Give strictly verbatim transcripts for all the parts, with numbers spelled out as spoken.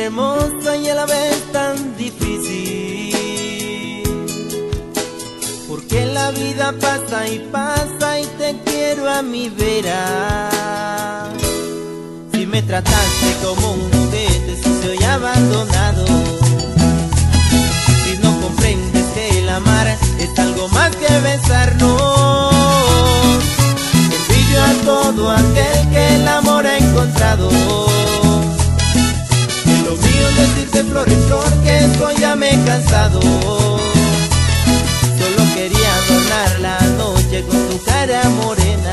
hermosa y a la vez tan difícil, porque la vida pasa y pasa y te quiero a mi vera. Si me trataste como un juguete sucio y abandonado, si no comprendes que el amar es algo más que besarnos, envidio a todo aquel que el amor ha encontrado. Lo mío es decirte flor y flor que esto ya me he cansado. Solo quería adornar la noche con tu cara morena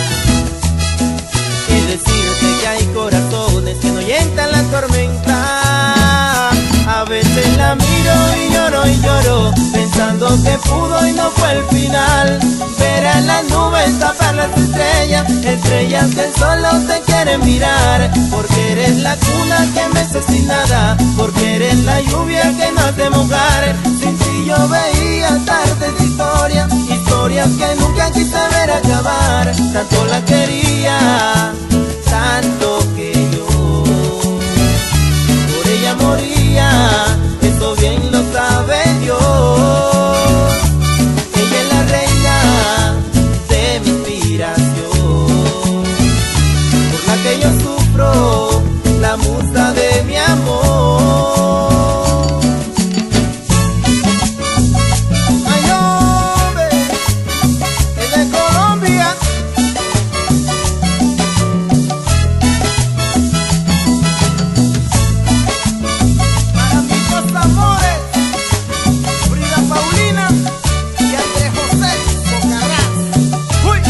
y decirte que hay corazones que no ahuyentan la tormenta. A veces la miro y lloro y lloro, pensando que pudo y no fue el final. Ver a las nubes tapar las estrellas, estrellas que solo te quieren mirar. Porque eres la cuna que me hace sin nada, porque eres la lluvia que no hace mojar. Sin ti yo veía tardes de historia, historias que nunca quise ver acabar. Tanto la quería, tanto que yo por ella moría, eso bien lo sabe Dios. Ella es la reina de mi inspiración, por la que yo sufro, la musa de mi amor. Ay, hombre, es de Colombia. Para mis dos amores, Frida Paulina y Andrés José Bocarrás. ¡Uy!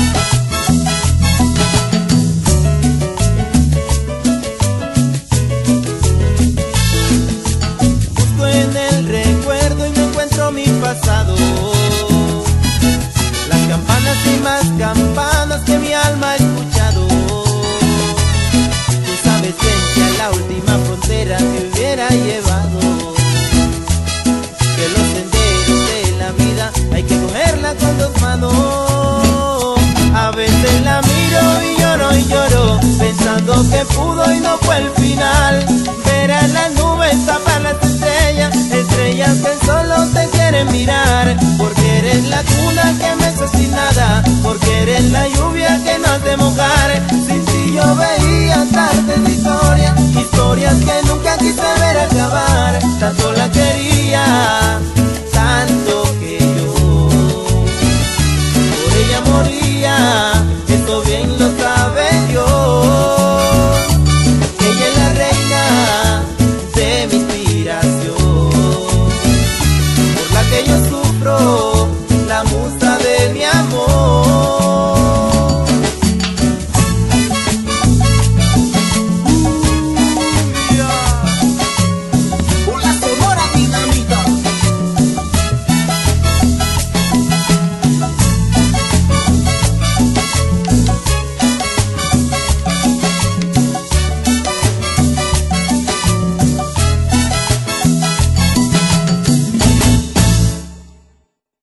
Busco en el recuerdo y no encuentro mi pasado, las campanas y más campanas que mi alma ha escuchado. Tú sabes que a la última frontera te hubiera llevado, que los senderos de la vida hay que cogerla con dos manos. A veces la miro y lloro y lloro, pensando que pudo y no fue el final. Ver a las nubes tapar las estrellas, estrellas que solo te quieren mirar. Porque